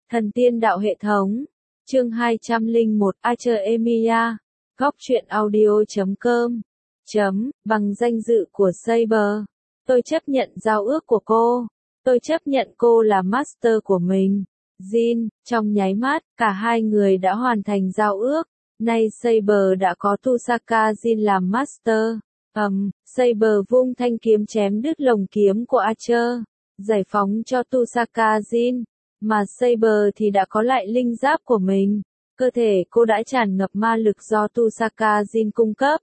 Thần tiên đạo hệ thống. Chương 201 Archer Emilia. Góc truyện audio.com. Bằng danh dự của Saber. Tôi chấp nhận giao ước của cô. Tôi chấp nhận cô là master của mình. Jin, trong nháy mắt, cả hai người đã hoàn thành giao ước. Nay Saber đã có Tusaka Jin làm master. Saber vung thanh kiếm chém đứt lồng kiếm của Archer, giải phóng cho Tusaka Jin. Mà Saber thì đã có lại linh giáp của mình. Cơ thể cô đã tràn ngập ma lực do Tusaka Jin cung cấp.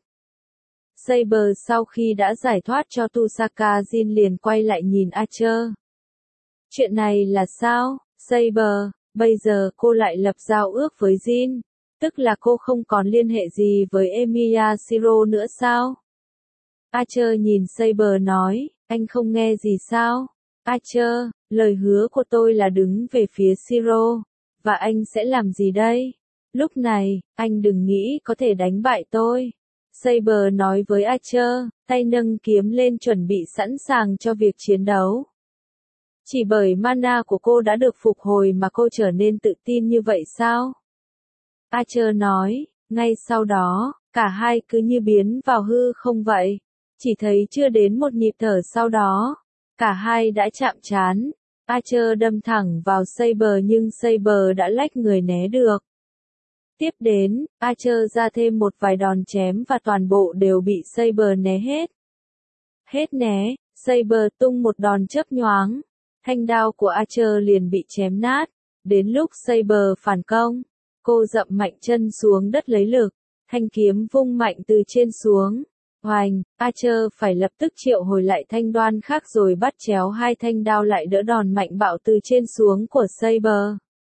Saber sau khi đã giải thoát cho Tusaka Jin liền quay lại nhìn Archer. Chuyện này là sao, Saber? Bây giờ cô lại lập giao ước với Jin. Tức là cô không còn liên hệ gì với Emilia Shiro nữa sao? Archer nhìn Saber nói, anh không nghe gì sao? Archer, lời hứa của tôi là đứng về phía Shiro. Và anh sẽ làm gì đây? Lúc này, anh đừng nghĩ có thể đánh bại tôi. Saber nói với Archer, tay nâng kiếm lên chuẩn bị sẵn sàng cho việc chiến đấu. Chỉ bởi mana của cô đã được phục hồi mà cô trở nên tự tin như vậy sao? Archer nói, ngay sau đó, cả hai cứ như biến vào hư không vậy. Chỉ thấy chưa đến một nhịp thở sau đó, cả hai đã chạm trán. Archer đâm thẳng vào Saber nhưng Saber đã lách người né được. Tiếp đến, Archer ra thêm một vài đòn chém và toàn bộ đều bị Saber né hết. Hết né, Saber tung một đòn chớp nhoáng. Thanh đao của Archer liền bị chém nát. Đến lúc Saber phản công, cô dậm mạnh chân xuống đất lấy lực. Thanh kiếm vung mạnh từ trên xuống. Hoành, Archer phải lập tức triệu hồi lại thanh đoan khác rồi bắt chéo hai thanh đao lại đỡ đòn mạnh bạo từ trên xuống của Saber.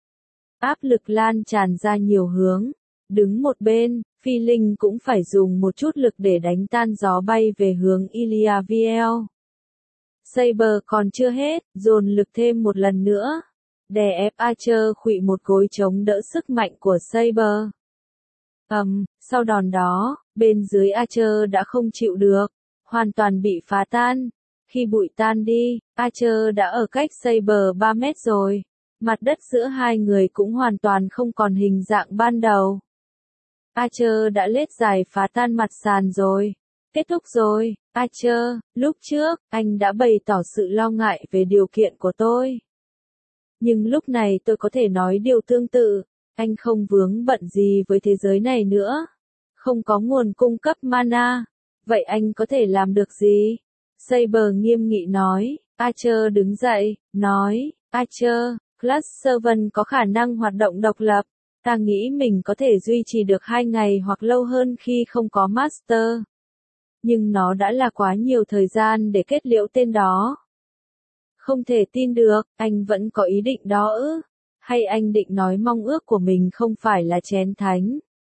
Áp lực lan tràn ra nhiều hướng. Đứng một bên, Phi Linh cũng phải dùng một chút lực để đánh tan gió bay về hướng Iliaviel. Saber còn chưa hết, dồn lực thêm một lần nữa. Đè ép Archer khuỵu một gối chống đỡ sức mạnh của Saber. Sau đòn đó, bên dưới Archer đã không chịu được, hoàn toàn bị phá tan. Khi bụi tan đi, Archer đã ở cách Saber 3 mét rồi. Mặt đất giữa hai người cũng hoàn toàn không còn hình dạng ban đầu. Archer đã lết dài phá tan mặt sàn rồi. Kết thúc rồi, Archer, lúc trước, anh đã bày tỏ sự lo ngại về điều kiện của tôi. Nhưng lúc này tôi có thể nói điều tương tự, anh không vướng bận gì với thế giới này nữa. Không có nguồn cung cấp mana. Vậy anh có thể làm được gì? Saber nghiêm nghị nói. Archer đứng dậy, nói, Archer, Class Servant có khả năng hoạt động độc lập. Ta nghĩ mình có thể duy trì được 2 ngày hoặc lâu hơn khi không có Master. Nhưng nó đã là quá nhiều thời gian để kết liễu tên đó. Không thể tin được, anh vẫn có ý định đó ư? Hay anh định nói mong ước của mình không phải là chén thánh,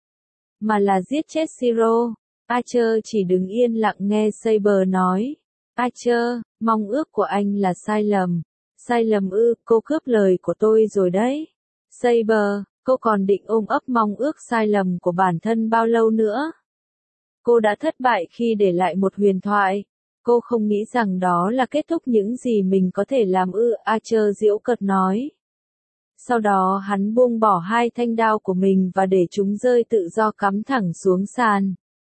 mà là giết chết Shiro? Archer chỉ đứng yên lặng nghe Saber nói. Archer, mong ước của anh là sai lầm. Sai lầm ư? Cô cướp lời của tôi rồi đấy. Saber, cô còn định ôm ấp mong ước sai lầm của bản thân bao lâu nữa? Cô đã thất bại khi để lại một huyền thoại. Cô không nghĩ rằng đó là kết thúc những gì mình có thể làm ư? Archer giễu cợt nói. Sau đó hắn buông bỏ hai thanh đao của mình và để chúng rơi tự do cắm thẳng xuống sàn.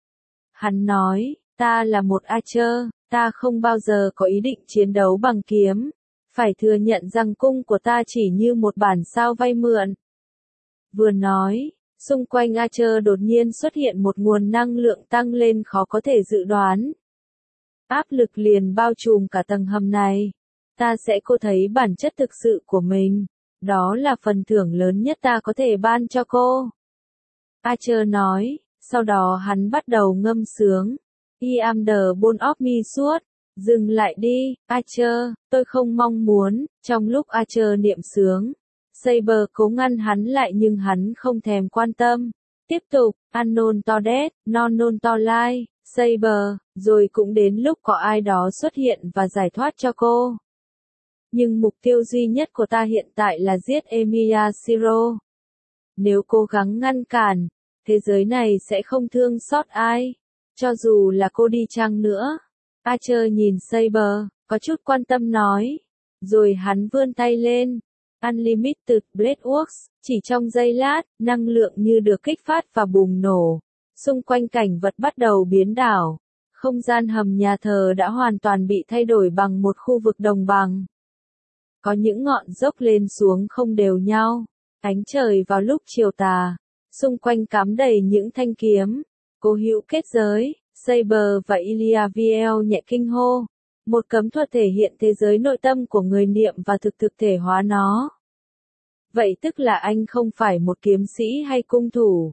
Hắn nói, ta là một Archer, ta không bao giờ có ý định chiến đấu bằng kiếm. Phải thừa nhận rằng cung của ta chỉ như một bản sao vay mượn. Vừa nói, xung quanh Archer đột nhiên xuất hiện một nguồn năng lượng tăng lên khó có thể dự đoán. Áp lực liền bao trùm cả tầng hầm này. Ta sẽ cô thấy bản chất thực sự của mình. Đó là phần thưởng lớn nhất ta có thể ban cho cô. Archer nói, sau đó hắn bắt đầu ngâm sướng. I am the bone of me suốt. Dừng lại đi, Archer, tôi không mong muốn. Trong lúc Archer niệm sướng, Saber cố ngăn hắn lại nhưng hắn không thèm quan tâm. Tiếp tục, unknown to death, non to life, Saber, rồi cũng đến lúc có ai đó xuất hiện và giải thoát cho cô. Nhưng mục tiêu duy nhất của ta hiện tại là giết Emilia Shiro. Nếu cố gắng ngăn cản, thế giới này sẽ không thương xót ai, cho dù là cô đi chăng nữa. Archer nhìn Saber, có chút quan tâm nói. Rồi hắn vươn tay lên. Unlimited Blade Works, chỉ trong giây lát, năng lượng như được kích phát và bùng nổ. Xung quanh cảnh vật bắt đầu biến đảo. Không gian hầm nhà thờ đã hoàn toàn bị thay đổi bằng một khu vực đồng bằng. Có những ngọn dốc lên xuống không đều nhau. Ánh trời vào lúc chiều tà. Xung quanh cắm đầy những thanh kiếm. Cố hữu kết giới, Saber và Iliaviel nhẹ kinh hô. Một cấm thuật thể hiện thế giới nội tâm của người niệm và thực thể hóa nó. Vậy tức là anh không phải một kiếm sĩ hay cung thủ.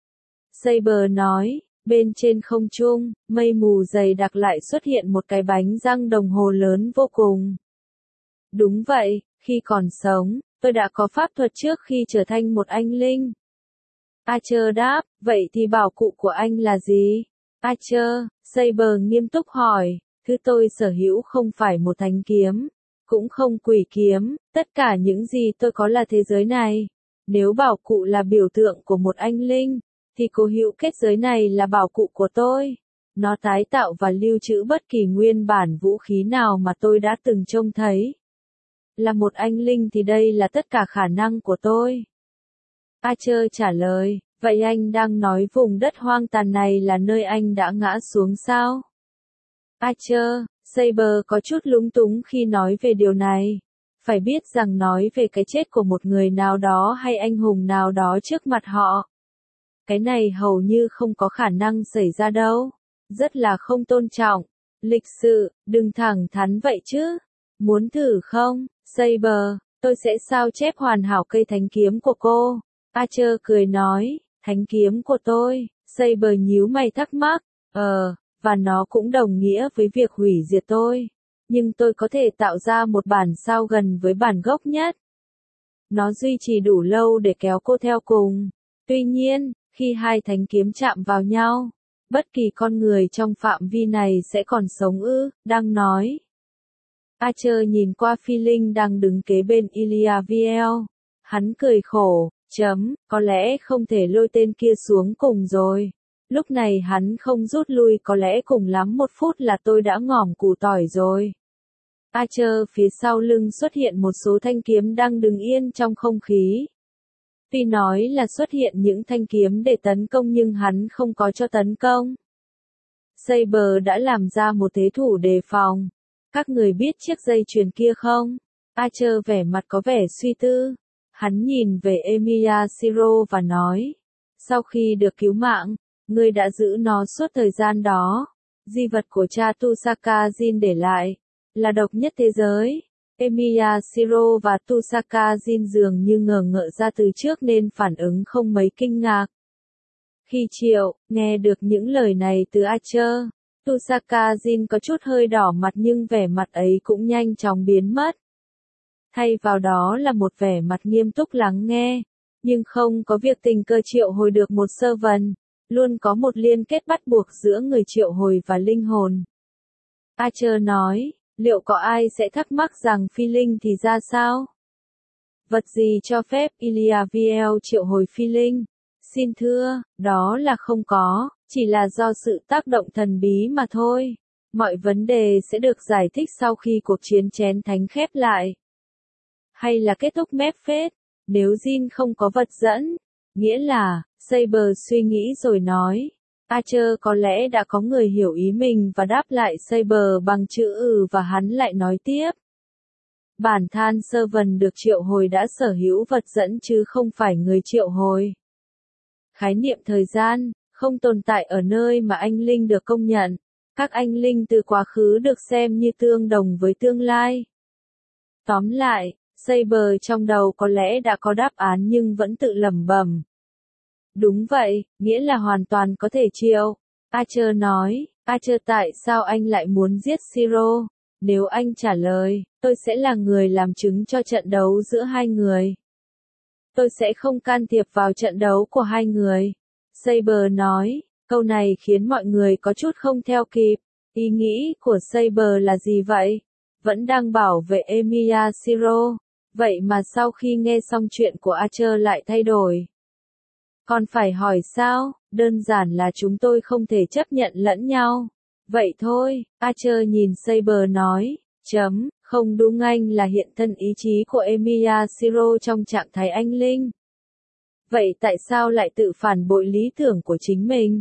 Saber nói, bên trên không trung, mây mù dày đặc lại xuất hiện một cái bánh răng đồng hồ lớn vô cùng. Đúng vậy, khi còn sống, tôi đã có pháp thuật trước khi trở thành một anh linh. Archer đáp, vậy thì bảo cụ của anh là gì? Archer, Saber nghiêm túc hỏi, thứ tôi sở hữu không phải một thánh kiếm, cũng không quỷ kiếm, tất cả những gì tôi có là thế giới này. Nếu bảo cụ là biểu tượng của một anh linh, thì cố hữu kết giới này là bảo cụ của tôi. Nó tái tạo và lưu trữ bất kỳ nguyên bản vũ khí nào mà tôi đã từng trông thấy. Là một anh linh thì đây là tất cả khả năng của tôi. Archer trả lời, vậy anh đang nói vùng đất hoang tàn này là nơi anh đã ngã xuống sao? Archer, Saber có chút lúng túng khi nói về điều này. Phải biết rằng nói về cái chết của một người nào đó hay anh hùng nào đó trước mặt họ. Cái này hầu như không có khả năng xảy ra đâu. Rất là không tôn trọng. Lịch sự, đừng thẳng thắn vậy chứ. Muốn thử không, Saber, tôi sẽ sao chép hoàn hảo cây thánh kiếm của cô. Archer cười nói, thánh kiếm của tôi. Saber nhíu mày thắc mắc, và nó cũng đồng nghĩa với việc hủy diệt tôi. Nhưng tôi có thể tạo ra một bản sao gần với bản gốc nhất. Nó duy trì đủ lâu để kéo cô theo cùng. Tuy nhiên, khi hai thánh kiếm chạm vào nhau, bất kỳ con người trong phạm vi này sẽ còn sống ư, đang nói. Archer nhìn qua phi linh đang đứng kế bên Iliaviel. Hắn cười khổ, có lẽ không thể lôi tên kia xuống cùng rồi. Lúc này hắn không rút lui có lẽ cùng lắm 1 phút là tôi đã ngỏm củ tỏi rồi. Archer phía sau lưng xuất hiện một số thanh kiếm đang đứng yên trong không khí. Tuy nói là xuất hiện những thanh kiếm để tấn công nhưng hắn không có cho tấn công. Saber đã làm ra một thế thủ đề phòng. Các người biết chiếc dây chuyền kia không? Archer vẻ mặt có vẻ suy tư. Hắn nhìn về Emiya Shiro và nói. Sau khi được cứu mạng, ngươi đã giữ nó suốt thời gian đó. Di vật của cha Tusaka Jin để lại, là độc nhất thế giới. Emiya Shiro và Tusaka Jin dường như ngờ ngợ ra từ trước nên phản ứng không mấy kinh ngạc. Khi Triệu nghe được những lời này từ Archer, Tusaka Jin có chút hơi đỏ mặt nhưng vẻ mặt ấy cũng nhanh chóng biến mất. Thay vào đó là một vẻ mặt nghiêm túc lắng nghe, nhưng không có việc tình cờ triệu hồi được một sơ vần, luôn có một liên kết bắt buộc giữa người triệu hồi và linh hồn. Archer nói, liệu có ai sẽ thắc mắc rằng phi linh thì ra sao? Vật gì cho phép Iliaviel triệu hồi phi linh? Xin thưa, đó là không có, chỉ là do sự tác động thần bí mà thôi. Mọi vấn đề sẽ được giải thích sau khi cuộc chiến chén thánh khép lại. Hay là kết thúc mép phết, nếu Jin không có vật dẫn, nghĩa là, Saber suy nghĩ rồi nói. Archer có lẽ đã có người hiểu ý mình và đáp lại Saber bằng chữ và hắn lại nói tiếp. Bản than sơ vần được triệu hồi đã sở hữu vật dẫn chứ không phải người triệu hồi. Khái niệm thời gian, không tồn tại ở nơi mà anh linh được công nhận. Các anh linh từ quá khứ được xem như tương đồng với tương lai. Tóm lại, Saber trong đầu có lẽ đã có đáp án nhưng vẫn tự lẩm bẩm. Đúng vậy, nghĩa là hoàn toàn có thể triệu. Archer nói, Archer tại sao anh lại muốn giết Shiro? Nếu anh trả lời, tôi sẽ là người làm chứng cho trận đấu giữa hai người. Tôi sẽ không can thiệp vào trận đấu của hai người. Saber nói, câu này khiến mọi người có chút không theo kịp. Ý nghĩ của Saber là gì vậy? Vẫn đang bảo vệ Emiya Shiro. Vậy mà sau khi nghe xong chuyện của Archer lại thay đổi. Còn phải hỏi sao? Đơn giản là chúng tôi không thể chấp nhận lẫn nhau. Vậy thôi, Archer nhìn Saber nói, Không đúng, anh là hiện thân ý chí của Emiya Shiro trong trạng thái anh linh. Vậy tại sao lại tự phản bội lý tưởng của chính mình?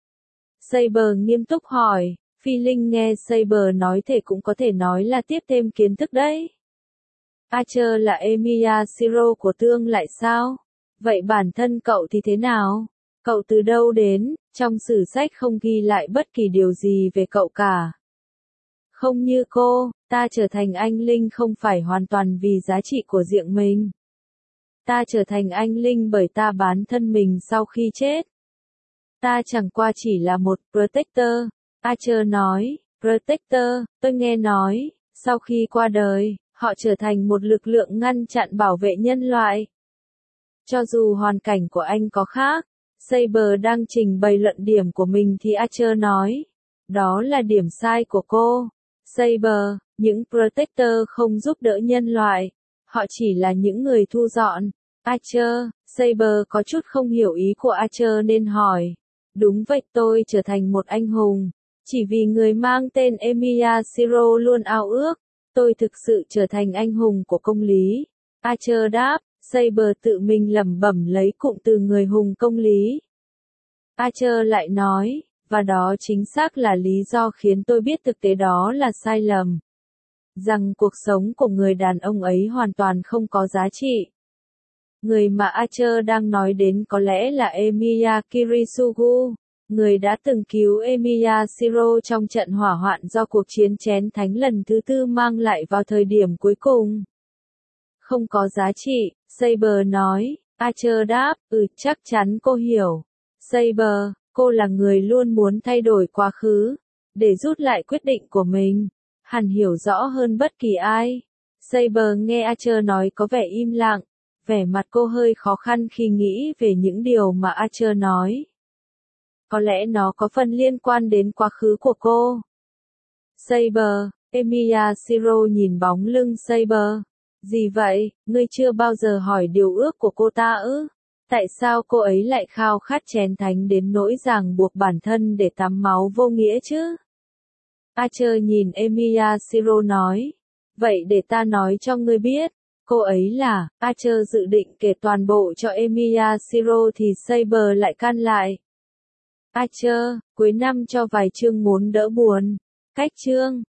Saber nghiêm túc hỏi. Phi Linh nghe Saber nói thế cũng có thể nói là tiếp thêm kiến thức đấy. Archer là Emiya Shiro của tương lại sao? Vậy bản thân cậu thì thế nào? Cậu từ đâu đến? Trong sử sách không ghi lại bất kỳ điều gì về cậu cả. Không như cô, ta trở thành anh linh không phải hoàn toàn vì giá trị của riêng mình. Ta trở thành anh linh bởi ta bán thân mình sau khi chết. Ta chẳng qua chỉ là một protector, Archer nói. Protector, tôi nghe nói, sau khi qua đời, họ trở thành một lực lượng ngăn chặn bảo vệ nhân loại. Cho dù hoàn cảnh của anh có khác, Saber đang trình bày luận điểm của mình thì Archer nói. Đó là điểm sai của cô. Saber, những protector không giúp đỡ nhân loại. Họ chỉ là những người thu dọn. Archer, Saber có chút không hiểu ý của Archer nên hỏi. Đúng vậy, tôi trở thành một anh hùng. Chỉ vì người mang tên Emiya Shiro luôn ao ước. Tôi thực sự trở thành anh hùng của công lý. Archer đáp. Saber tự mình lẩm bẩm lấy cụm từ người hùng công lý. Archer lại nói, và đó chính xác là lý do khiến tôi biết thực tế đó là sai lầm. Rằng cuộc sống của người đàn ông ấy hoàn toàn không có giá trị. Người mà Archer đang nói đến có lẽ là Emiya Kirisugu, người đã từng cứu Emiya Shiro trong trận hỏa hoạn do cuộc chiến chén thánh lần thứ tư mang lại vào thời điểm cuối cùng. Không có giá trị, Saber nói. Archer đáp, chắc chắn cô hiểu. Saber, cô là người luôn muốn thay đổi quá khứ, để rút lại quyết định của mình. Hẳn hiểu rõ hơn bất kỳ ai. Saber nghe Archer nói có vẻ im lặng, vẻ mặt cô hơi khó khăn khi nghĩ về những điều mà Archer nói. Có lẽ nó có phần liên quan đến quá khứ của cô. Saber, Emiya Shiro nhìn bóng lưng Saber. Gì vậy, ngươi chưa bao giờ hỏi điều ước của cô ta ư? Tại sao cô ấy lại khao khát chén thánh đến nỗi ràng buộc bản thân để tắm máu vô nghĩa chứ? Archer nhìn Emiya Shiro nói. Vậy để ta nói cho ngươi biết, cô ấy là, Archer dự định kể toàn bộ cho Emiya Shiro thì Saber lại can lại. Archer, cuối năm cho vài chương muốn đỡ buồn. Cách chương.